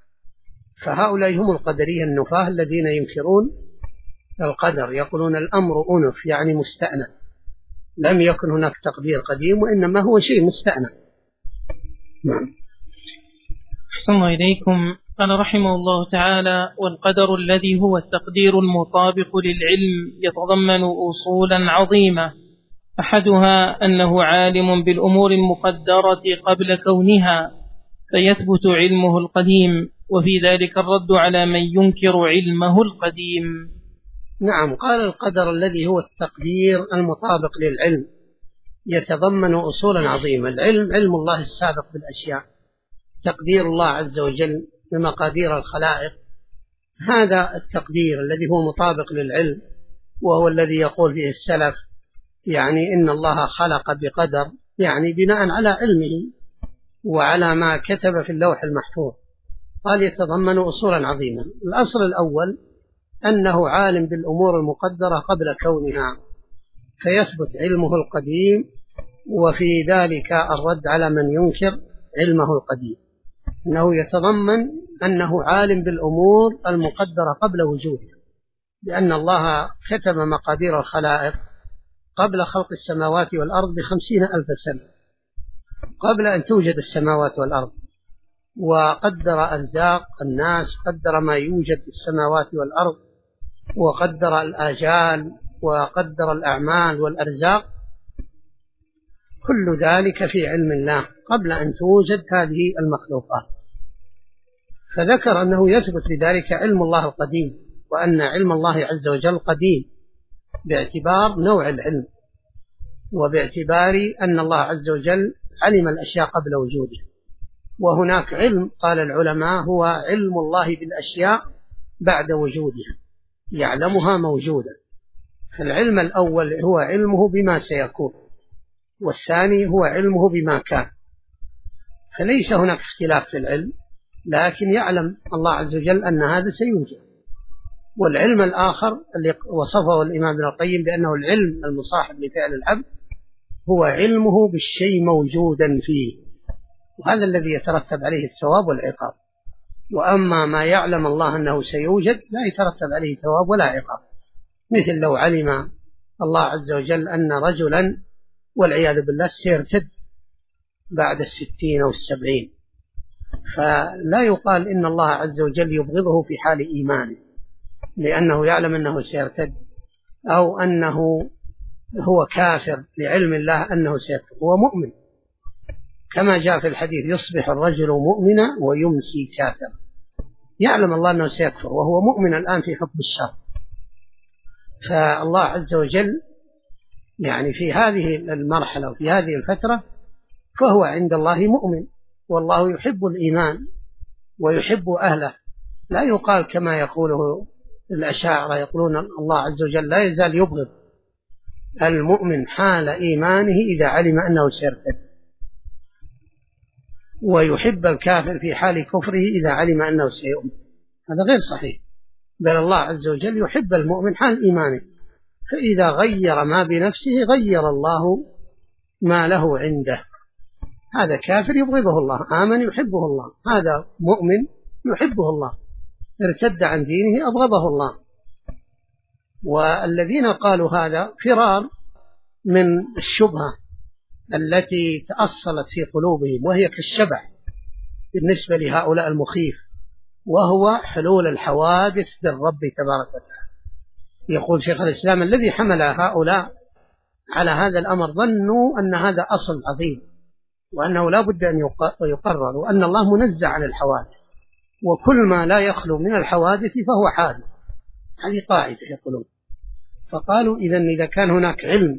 فهؤلاء هم القدرية النفاة الذين ينكرون القدر، يقولون الأمر أنف يعني مستأنف، لم يكن هناك تقدير قديم وإنما هو شيء مستأنف. نعم. أحسن الله إليكم. قال رحمه الله تعالى: والقدر الذي هو التقدير المطابق للعلم يتضمن أصولا عظيمة، أحدها أنه عالم بالأمور المقدرة قبل كونها فيثبت علمه القديم، وفي ذلك الرد على من ينكر علمه القديم. نعم. قال القدر الذي هو التقدير المطابق للعلم يتضمن أصولا عظيمة. العلم علم الله السابق بالأشياء، تقدير الله عز وجل بمقادير الخلائق، هذا التقدير الذي هو مطابق للعلم، وهو الذي يقول فيه السلف يعني إن الله خلق بقدر، يعني بناء على علمه وعلى ما كتب في اللوح المحفوظ. قال يتضمن أصولا عظيمة. الأصل الأول أنه عالم بالأمور المقدرة قبل كونها فيثبت علمه القديم، وفي ذلك الرد على من ينكر علمه القديم، أنه يتضمن أنه عالم بالأمور المقدرة قبل وجودها، لأن الله كتب مقادير الخلائق قبل خلق السماوات والأرض ب50,000 سنة، قبل أن توجد السماوات والأرض، وقدر أرزاق الناس، قدر ما يوجد في السماوات والأرض، وقدر الآجال، وقدر الأعمال والأرزاق، كل ذلك في علم الله قبل أن توجد هذه المخلوقات. فذكر أنه يثبت بذلك علم الله القديم، وأن علم الله عز وجل قديم باعتبار نوع العلم، وباعتبار أن الله عز وجل علم الأشياء قبل وجودها. وهناك علم قال العلماء هو علم الله بالأشياء بعد وجودها، يعلمها موجودة. فالعلم الأول هو علمه بما سيكون، والثاني هو علمه بما كان، فليس هناك اختلاف في العلم، لكن يعلم الله عز وجل أن هذا سيوجد. والعلم الآخر اللي وصفه الإمام ابن القيم بأنه العلم المصاحب لفعل العبد هو علمه بالشيء موجودا فيه، وهذا الذي يترتب عليه الثواب والعقاب. وأما ما يعلم الله أنه سيوجد لا يترتب عليه ثواب ولا عقاب، مثل لو علم الله عز وجل أن رجلا والعياذ بالله سيرتد بعد 60 أو 70، فلا يقال إن الله عز وجل يبغضه في حال إيمانه لأنه يعلم أنه سيرتد، أو أنه هو كافر لعلم الله أنه سيكفر، هو مؤمن، كما جاء في الحديث يصبح الرجل مؤمنا ويمسي كافرا، يعلم الله أنه سيكفر وهو مؤمن الآن في حكم الشر. فالله عز وجل يعني في هذه المرحلة وفي هذه الفترة فهو عند الله مؤمن، والله يحب الإيمان ويحب أهله. لا يقال كما يقوله الأشاعرة يقولون الله عز وجل لا يزال يبغض المؤمن حال إيمانه إذا علم أنه سيرتد، ويحب الكافر في حال كفره إذا علم أنه سيؤمن. هذا غير صحيح، بل الله عز وجل يحب المؤمن حال إيمانه، فإذا غير ما بنفسه غير الله ما له عنده. هذا كافر يبغضه الله، آمن يحبه الله، هذا مؤمن يحبه الله، ارتد عن دينه أبغضه الله. والذين قالوا هذا فرار من الشبهة التي تأصلت في قلوبهم، وهي كالشبح بالنسبة لهؤلاء المخيف، وهو حلول الحوادث بالرب تبارك وتعالى. يقول شيخ الإسلام الذي حمل هؤلاء على هذا الأمر ظنوا أن هذا أصل عظيم وأنه لا بد أن يقرر، وأن الله منزه عن الحوادث، وكل ما لا يخلو من الحوادث فهو حادث. هذه قاعدة يقولون. فقالوا إذا كان هناك علم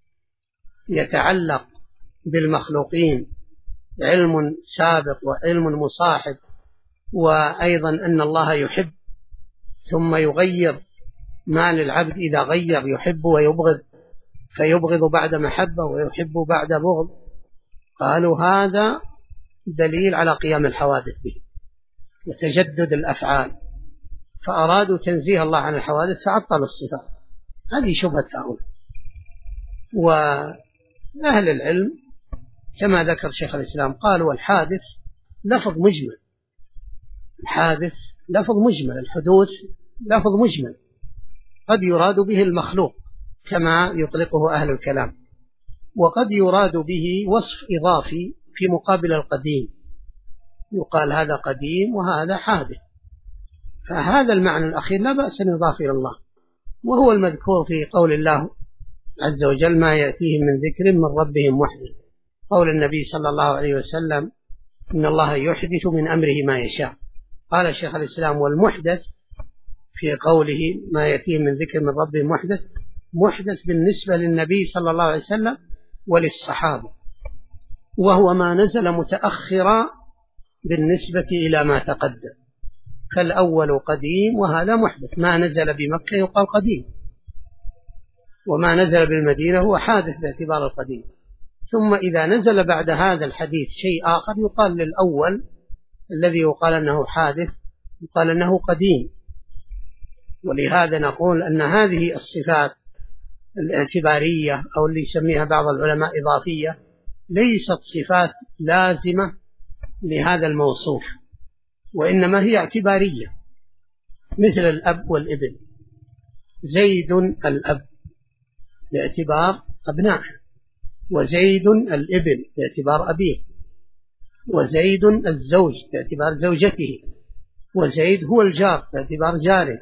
يتعلق بالمخلوقين، علم سابق وعلم مصاحب، وأيضا أن الله يحب ثم يغير ما للعبد إذا غير، يحب ويبغض، فيبغض بعد محبة ويحب بعد بغض، قالوا هذا دليل على قيام الحوادث به وتجدد الأفعال، فأرادوا تنزيه الله عن الحوادث فعطلوا الصفات. هذه شبهة هؤلاء. وأهل العلم كما ذكر شيخ الإسلام قالوا الحادث لفظ مجمل، الحادث لفظ مجمل، الحدوث لفظ مجمل، قد يراد به المخلوق كما يطلقه أهل الكلام، وقد يراد به وصف إضافي في مقابل القديم، يقال هذا قديم وهذا حادث. فهذا المعنى الأخير لا بأس أن يضاف إلى الله، وهو المذكور في قول الله عز وجل ما يأتيهم من ذكر من ربهم محدث، قول النبي صلى الله عليه وسلم إن الله يحدث من أمره ما يشاء. قال شيخ الإسلام والمحدث في قوله ما يأتيهم من ذكر من ربهم محدث، محدث بالنسبة للنبي صلى الله عليه وسلم وللصحابة، وهو ما نزل متأخرا بالنسبة إلى ما تقدم، فالأول قديم وهذا محدث. ما نزل بمكة يقال قديم، وما نزل بالمدينة هو حادث باعتبار القديم. ثم إذا نزل بعد هذا الحديث شيء آخر يقال للأول الذي يقال أنه حادث يقال أنه قديم. ولهذا نقول أن هذه الصفات الاعتبارية أو اللي يسميها بعض العلماء إضافية ليست صفات لازمة لهذا الموصوف، وإنما هي اعتبارية، مثل الأب والابن. زيد الأب باعتبار أبنائه، وزيد الابن باعتبار أبيه، وزيد الزوج باعتبار زوجته، وزيد هو الجار باعتبار جاره،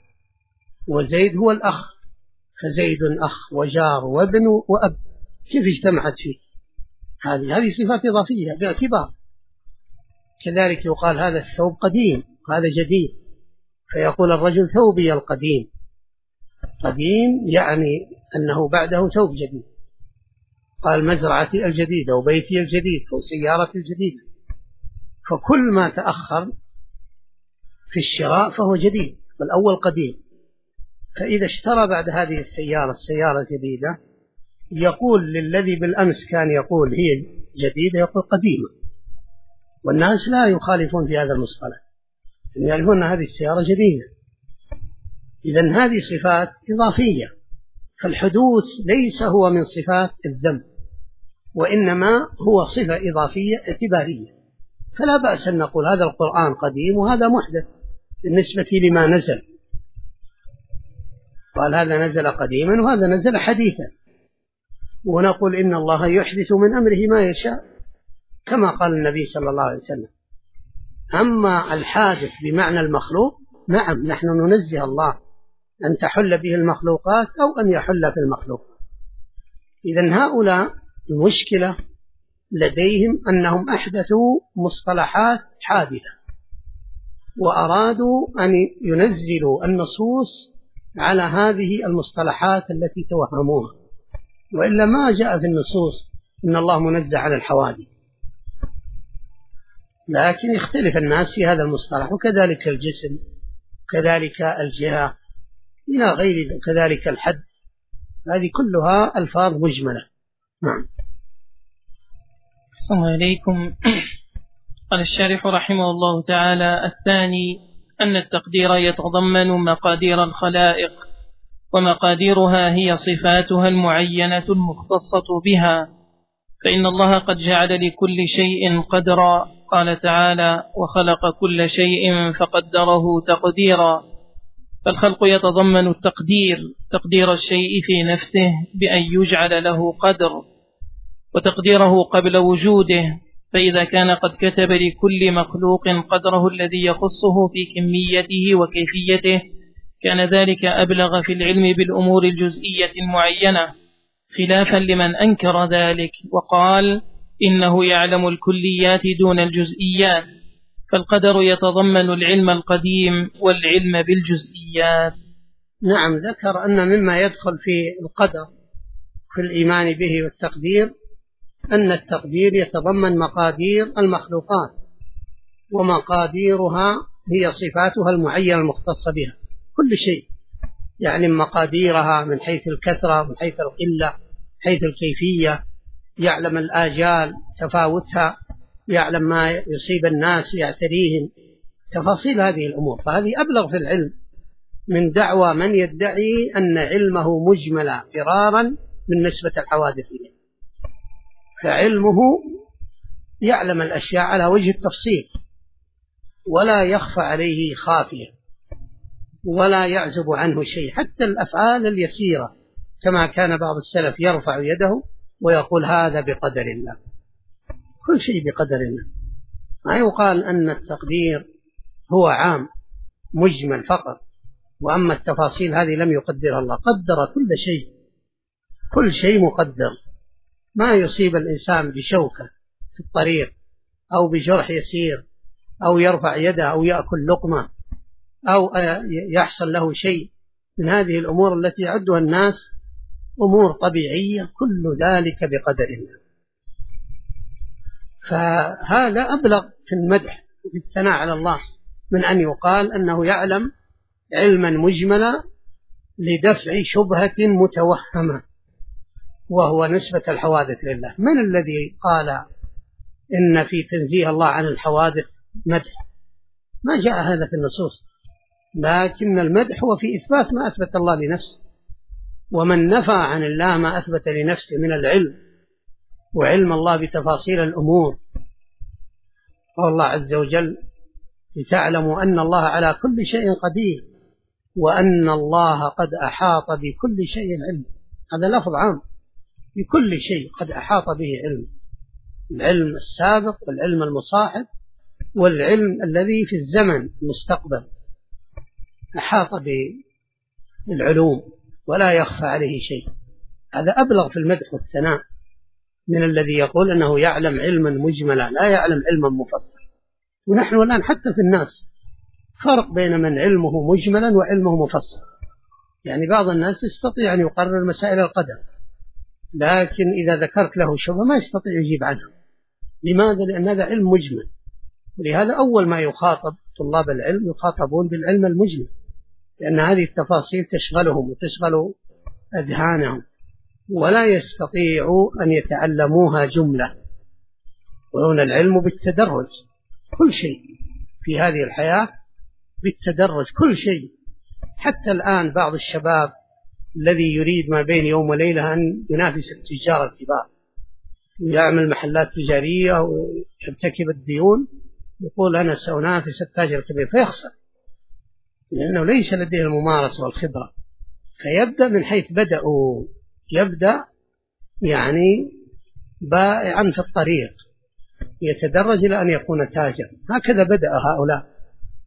وزيد هو الأخ، فزيد أخ وجار وابن وأب، كيف اجتمعت فيه؟ هذه صفات إضافية باعتبار. كذلك يقال هذا الثوب قديم وهذا جديد، فيقول الرجل ثوبي القديم، قديم يعني أنه بعده ثوب جديد. قال مزرعتي الجديدة وبيتي الجديد وسيارتي الجديدة، فكل ما تأخر في الشراء فهو جديد، والأول قديم. فإذا اشترى بعد هذه السيارة جديدة يقول للذي بالأمس كان يقول هي جديدة يقول قديمة، والناس لا يخالفون في هذا المصطلح، يعرفون أن هذه السيارة جديدة. إذن هذه صفات إضافية، فالحدوث ليس هو من صفات الذنب، وإنما هو صفة إضافية اعتبارية. فلا بأس أن نقول هذا القرآن قديم وهذا محدث بالنسبة لما نزل، قال هذا نزل قديما وهذا نزل حديثا، ونقول إن الله يحدث من أمره ما يشاء كما قال النبي صلى الله عليه وسلم. أما الحادث بمعنى المخلوق، نعم نحن ننزه الله أن تحل به المخلوقات أو أن يحل في المخلوق. إذن هؤلاء المشكلة لديهم أنهم أحدثوا مصطلحات حادثة، وأرادوا أن ينزلوا النصوص على هذه المصطلحات التي توهموها، وإلا ما جاء في النصوص إن الله منزه على الحوادث، لكن يختلف الناس في هذا المصطلح. وكذلك الجسم، كذلك الجهة إلى غير، كذلك الحد، هذه كلها ألفاظ مجملة. نعم. السلام عليكم. قال الشارح رحمه الله تعالى: الثاني أن التقدير يتضمن مقادير الخلائق، ومقاديرها هي صفاتها المعينة المختصة بها، فإن الله قد جعل لكل شيء قدرا، قال تعالى: وخلق كل شيء فقدره تقديرا. فالخلق يتضمن التقدير، تقدير الشيء في نفسه بأن يجعل له قدر، وتقديره قبل وجوده، فإذا كان قد كتب لكل مخلوق قدره الذي يخصه في كميته وكيفيته كان ذلك أبلغ في العلم بالأمور الجزئية المعينة، خلافا لمن أنكر ذلك وقال إنه يعلم الكليات دون الجزئيات، فالقدر يتضمن العلم القديم والعلم بالجزئيات. نعم، ذكر أن مما يدخل في القدر في الإيمان به والتقدير أن التقدير يتضمن مقادير المخلوقات، ومقاديرها هي صفاتها المعينة المختصة بها، كل شيء يعلم مقاديرها من حيث الكثرة، من حيث القلة، من حيث الكيفية، يعلم الآجال تفاوتها، يعلم ما يصيب الناس يعتريهم، تفاصيل هذه الأمور. فهذه أبلغ في العلم من دعوى من يدعي أن علمه مجملا فرارا من نسبة الحوادث إليه. فعلمه يعلم الأشياء على وجه التفصيل، ولا يخفى عليه خافية، ولا يعزب عنه شيء، حتى الأفعال اليسيرة، كما كان بعض السلف يرفع يده ويقول هذا بقدر الله، كل شيء بقدر الله. ما يقال أن التقدير هو عام مجمل فقط، وأما التفاصيل هذه لم يقدرها الله، قدر كل شيء، كل شيء مقدر. ما يصيب الإنسان بشوكة في الطريق أو بجرح يسير أو يرفع يده أو يأكل لقمة أو يحصل له شيء من هذه الأمور التي يعدها الناس أمور طبيعية، كل ذلك بقدر الله. فهذا أبلغ في المدح وفي الثناء على الله من أن يقال أنه يعلم علما مجملا لدفع شبهة متوهمة وهو نسبة الحوادث لله. من الذي قال إن في تنزيه الله عن الحوادث مدح؟ ما جاء هذا في النصوص، لكن المدح هو في إثبات ما أثبت الله لنفسه، ومن نفى عن الله ما أثبت لنفسه من العلم وعلم الله بتفاصيل الأمور. قال الله عز وجل لتعلموا أن الله على كل شيء قدير وأن الله قد أحاط بكل شيء علم. هذا لفظ عام، بكل شيء قد أحاط به علم، العلم السابق والعلم المصاحب والعلم الذي في الزمن المستقبل، أحاط بالعلوم ولا يخفى عليه شيء. هذا أبلغ في المدح والثناء من الذي يقول أنه يعلم علما مجملا لا يعلم علما مفصلا. ونحن الآن حتى في الناس فرق بين من علمه مجملا وعلمه مفصل. يعني بعض الناس يستطيع أن يقرر مسائل القدر، لكن إذا ذكرت له شبهة ما يستطيع يجيب عنها. لماذا؟ لأن هذا علم مجمل. ولهذا أول ما يخاطب طلاب العلم يخاطبون بالعلم المجمل، لأن هذه التفاصيل تشغلهم وتشغل أذهانهم، ولا يستطيعوا أن يتعلموها جملة. وهنا العلم بالتدرج، كل شيء في هذه الحياة بالتدرج، كل شيء. حتى الآن بعض الشباب الذي يريد ما بين يوم وليلة أن ينافس التجار الكبار ويعمل محلات تجارية ويرتكب الديون، يقول أنا سأنافس التاجر الكبير، فيخسر لأنه ليس لديه الممارسة والخبرة. فيبدأ من حيث بدأوا، يبدأ يعني بائعا في الطريق، يتدرج إلى أن يكون تاجر. هكذا بدأ هؤلاء.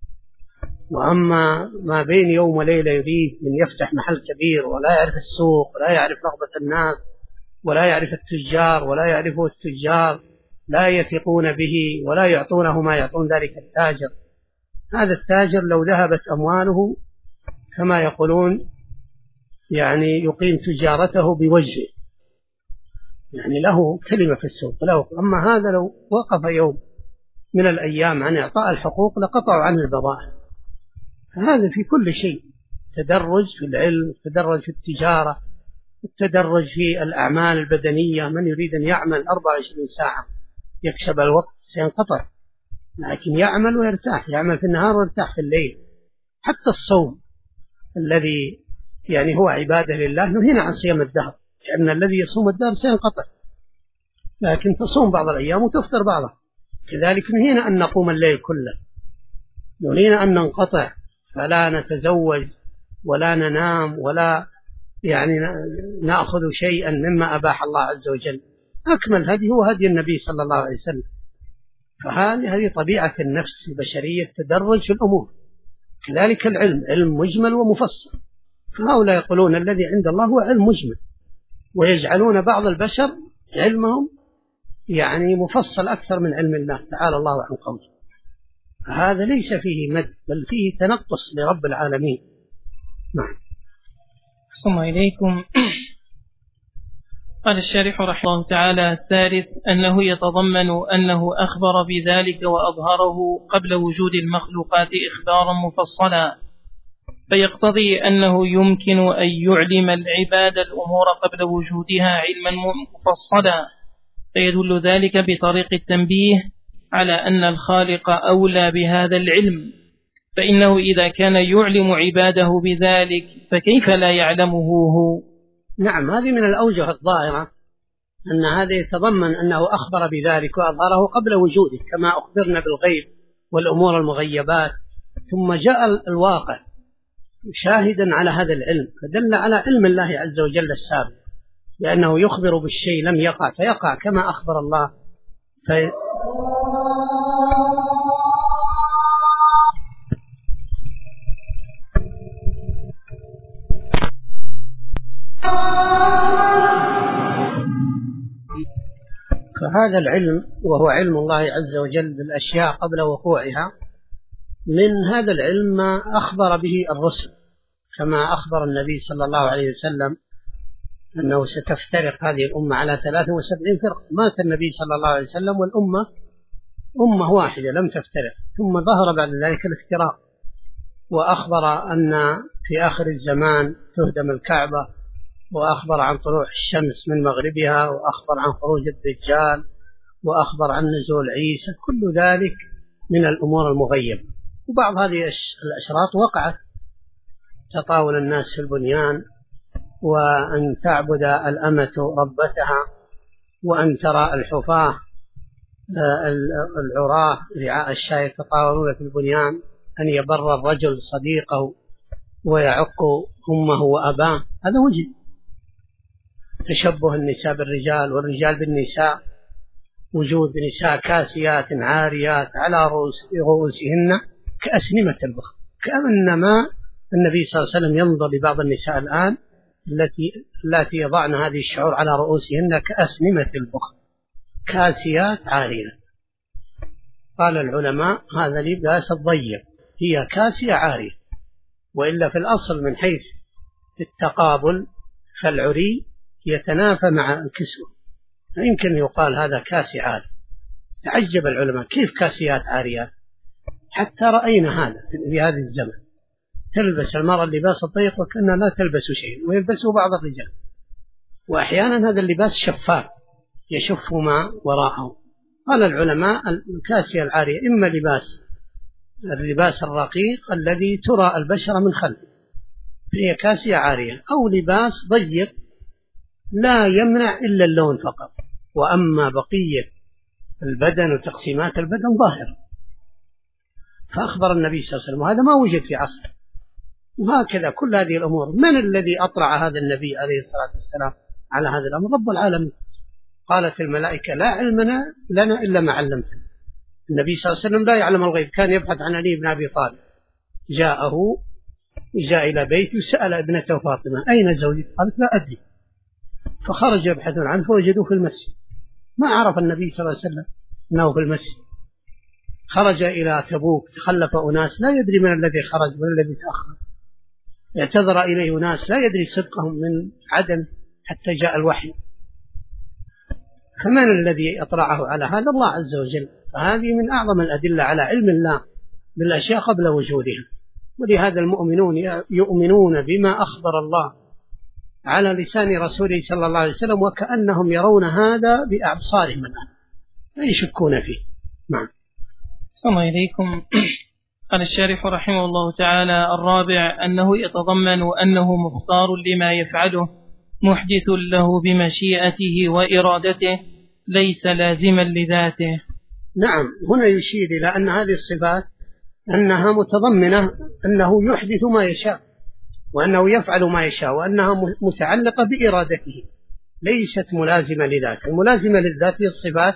وأما ما بين يوم وليلة يريد من يفتح محل كبير ولا يعرف السوق ولا يعرف رغبة الناس ولا يعرف التجار ولا يعرفه التجار، لا يثقون به ولا يعطونه ما يعطون ذلك التاجر. هذا التاجر لو ذهبت أمواله كما يقولون يعني يقيم تجارته بوجهه، يعني له كلمة في السوق له. أما هذا لو وقف يوم من الأيام عن إعطاء الحقوق لقطعوا عنه البضائع. هذا في كل شيء، تدرج في العلم، تدرج في التجارة، التدرج في الأعمال البدنية. من يريد أن يعمل 24 ساعة يكسب الوقت سينقطع، لكن يعمل ويرتاح، يعمل في النهار ويرتاح في الليل. حتى الصوم الذي يعني هو عبادة لله نهينا عن صيام الدهر، لأن الذي يصوم الدهر سينقطع، لكن تصوم بعض الأيام وتفطر بعضها. كذلك نهينا أن نقوم الليل كله، نهينا أن ننقطع، فلا نتزوج ولا ننام ولا يعني نأخذ شيئا مما أباح الله عز وجل. أكمل هدي هو هدي النبي صلى الله عليه وسلم. فهذه طبيعة النفس البشرية، التدرج في الأمور. كذلك العلم علم مجمل ومفصل، فهؤلاء يقولون الذي عند الله هو علم مجمل، ويجعلون بعض البشر علمهم يعني مفصل أكثر من علم الله تعالى الله عن قوله. هذا ليس فيه مد بل فيه تنقص لرب العالمين. نعم. أحسن إليكم. قال الشارح رحمه الله تعالى: الثالث أنه يتضمن أنه أخبر بذلك وأظهره قبل وجود المخلوقات إخبارا مفصلا، فيقتضي أنه يمكن أن يعلم العباد الأمور قبل وجودها علما مفصلا، فيدل ذلك بطريق التنبيه على أن الخالق أولى بهذا العلم، فإنه إذا كان يعلم عباده بذلك فكيف لا يعلمه هو؟ نعم، هذه من الأوجه الظاهرة أن هذا يتضمن أنه أخبر بذلك وأظهره قبل وجوده، كما أخبرنا بالغيب والأمور المغيبات، ثم جاء الواقع شاهدا على هذا العلم، فدل على علم الله عز وجل السابق، لأنه يخبر بالشيء لم يقع فيقع كما أخبر الله. فهذا العلم وهو علم الله عز وجل بالأشياء قبل وقوعها، من هذا العلم ما أخبر به الرسل، كما أخبر النبي صلى الله عليه وسلم أنه ستفترق هذه الأمة على 73 فرقة. مات النبي صلى الله عليه وسلم والأمة أمة واحدة لم تفترق، ثم ظهر بعد ذلك الافتراق، وأخبر أن في آخر الزمان تهدم الكعبة، وأخبر عن طلوع الشمس من مغربها، وأخبر عن خروج الدجال، وأخبر عن نزول عيسى، كل ذلك من الأمور المغيبة. وبعض هذه الأشراط وقعت: تطاول الناس في البنيان، وأن تعبد الأمة ربتها، وأن ترى الحفاة العراة رعاء الشاة يتطاولون في البنيان، أن يبر الرجل صديقه ويعق أمه وأباه، هذا وجد. تشبه النساء بالرجال والرجال بالنساء، وجود نساء كاسيات عاريات على رؤوسهن كأسنمة البخت، كأنما النبي صلى الله عليه وسلم ينظر لبعض النساء الآن التي يضعن هذه الشعور على رؤوسهن كأسنمة البخت، كاسيات عاريات. قال العلماء هذا لباس الضيق، هي كاسية عارية، وإلا في الأصل من حيث التقابل فالعري يتنافى مع الكسوة، يمكن يقال هذا كاسي عاري. تعجب العلماء كيف كاسيات عاريات، حتى رأينا هذا في هذا الزمن، تلبس المرأة اللباس الضيق وكأنها لا تلبس شيء، ويلبسه بعض الرجال، وأحيانا هذا اللباس شفاف يشف ما وراءه. قال العلماء الكاسية العارية إما اللباس الرقيق الذي ترى البشرة من خلف فهي كاسية عارية، أو لباس ضيق لا يمنع إلا اللون فقط، وأما بقية البدن وتقسيمات البدن ظاهر. فأخبر النبي صلى الله عليه وسلم، وهذا ما وجد في عصره. وهكذا كل هذه الأمور، من الذي أطلع هذا النبي عليه الصلاة والسلام على هذا الأمر؟ رب العالمين. قالت الملائكة: لا علم لنا إلا ما علمتنا. النبي صلى الله عليه وسلم لا يعلم الغيب، كان يبحث عن علي بن أبي طالب، جاء إلى بيته وسأل ابنته فاطمة: أين زوجك؟ قالت: لا أدري. فخرج يبحثون عنه فوجدوه في المسجد، ما عرف النبي صلى الله عليه وسلم أنه في المسجد. خرج إلى تبوك، تخلف أناس لا يدري من الذي خرج ومن الذي تأخر، اعتذر إليه ناس لا يدري صدقهم من عدم، حتى جاء الوحي. فمن الذي أطلعه على هذا؟ الله عز وجل. فهذه من أعظم الأدلة على علم الله بالأشياء قبل وجودها. ولهذا المؤمنون يؤمنون بما أخبر الله على لسان رسوله صلى الله عليه وسلم، وكأنهم يرون هذا بأبصارهم الآن، لا يشكون فيه. نعم. السلام عليكم. قال الشارح رحمه الله تعالى: الرابع أنه يتضمن أنه مختار لما يفعله، محدث له بمشيئته وإرادته، ليس لازما لذاته. نعم، هنا يشير إلى أن هذه الصفات أنها متضمنة أنه يحدث ما يشاء، وأنه يفعل ما يشاء، وأنها متعلقة بإرادته، ليست ملازمة لذاته. الملازمة للذات هي الصفات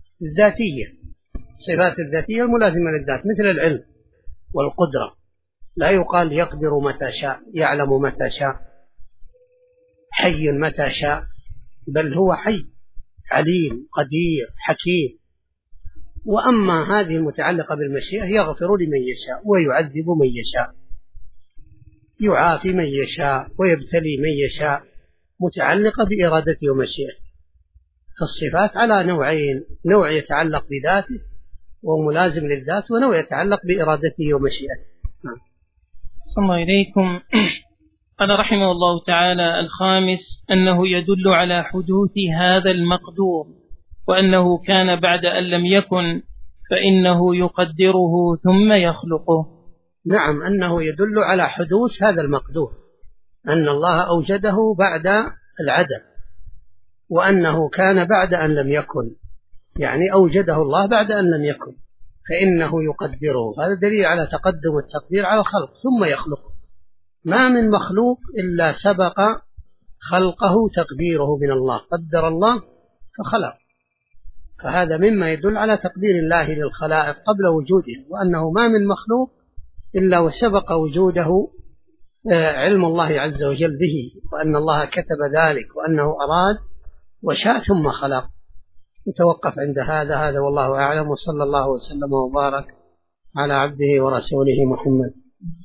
الذاتية، الصفات الذاتية الملازمة للذات، مثل العلم والقدرة لا يقال يقدر متى شاء، يعلم متى شاء، حي متى شاء، بل هو حي عليم قدير حكيم. وأما هذه المتعلقة بالمشيئة يغفر لمن يشاء ويعذب من يشاء، يعافي من يشاء ويبتلي من يشاء، متعلقة بإرادته ومشيئته. فالصفات على نوعين: نوع يتعلق بذاته وملازم للذات، ونوع يتعلق بإرادته ومشيئته. صلى الله إليكم. قال رحمه الله تعالى: الخامس أنه يدل على حدوث هذا المقدور، وأنه كان بعد أن لم يكن فإنه يقدره ثم يخلقه. نعم، أنه يدل على حدوث هذا المقدور، أن الله أوجده بعد العدم، وأنه كان بعد أن لم يكن، يعني أوجده الله بعد أن لم يكن، فإنه يقدره. هذا دليل على تقدم التقدير على الخلق ثم يخلقه. ما من مخلوق إلا سبق خلقه تقديره من الله، قدر الله فخلق. فهذا مما يدل على تقدير الله للخلائق قبل وجوده، وأنه ما من مخلوق إلا وسبق وجوده علم الله عز وجل به، وأن الله كتب ذلك، وأنه أراد وشاء ثم خلق. نتوقف عند هذا والله أعلم، وصلى الله وسلم وبارك على عبده ورسوله محمد.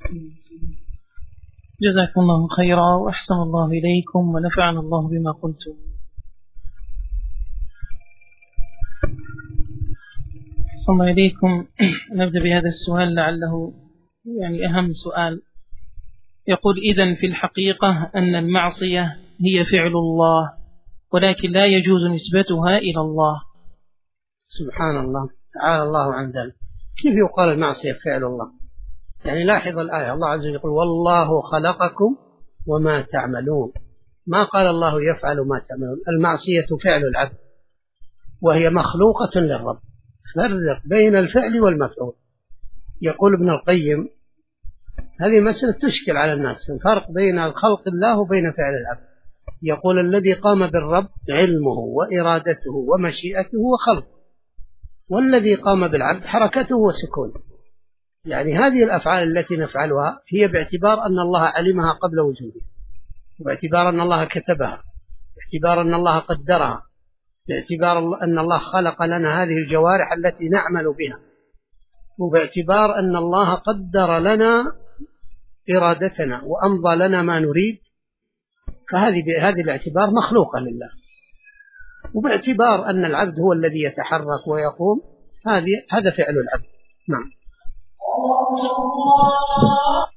جزاكم الله خيرا وأحسن الله إليكم ونفعنا الله بما قلتم. صلى الله إليكم. نبدأ بهذا السؤال لعله يعني أهم سؤال. يقول: إذن في الحقيقة أن المعصية هي فعل الله، ولكن لا يجوز نسبتها إلى الله. سبحان الله، تعالى الله عن ذلك. كيف يقال المعصية فعل الله؟ يعني لاحظ الآية، الله عز وجل يقول: والله خلقكم وما تعملون. ما قال الله يفعل ما تعملون. المعصية فعل العبد وهي مخلوقة للرب. فرق بين الفعل والمفعول. يقول ابن القيم: هذه مسألة تشكل على الناس، الفرق بين خلق الله وبين فعل العبد. يقول: الذي قام بالرب علمه وإرادته ومشيئته وخلقه، والذي قام بالعبد حركته وسكونه. يعني هذه الأفعال التي نفعلها هي باعتبار أن الله علمها قبل وجودها، باعتبار أن الله كتبها، باعتبار أن الله قدرها، باعتبار أن الله خلق لنا هذه الجوارح التي نعمل بها، وباعتبار أن الله قدر لنا إرادتنا وأمضى لنا ما نريد. فهذه الاعتبار مخلوقة لله. وباعتبار أن العبد هو الذي يتحرك ويقوم، هذا فعل العبد. نعم.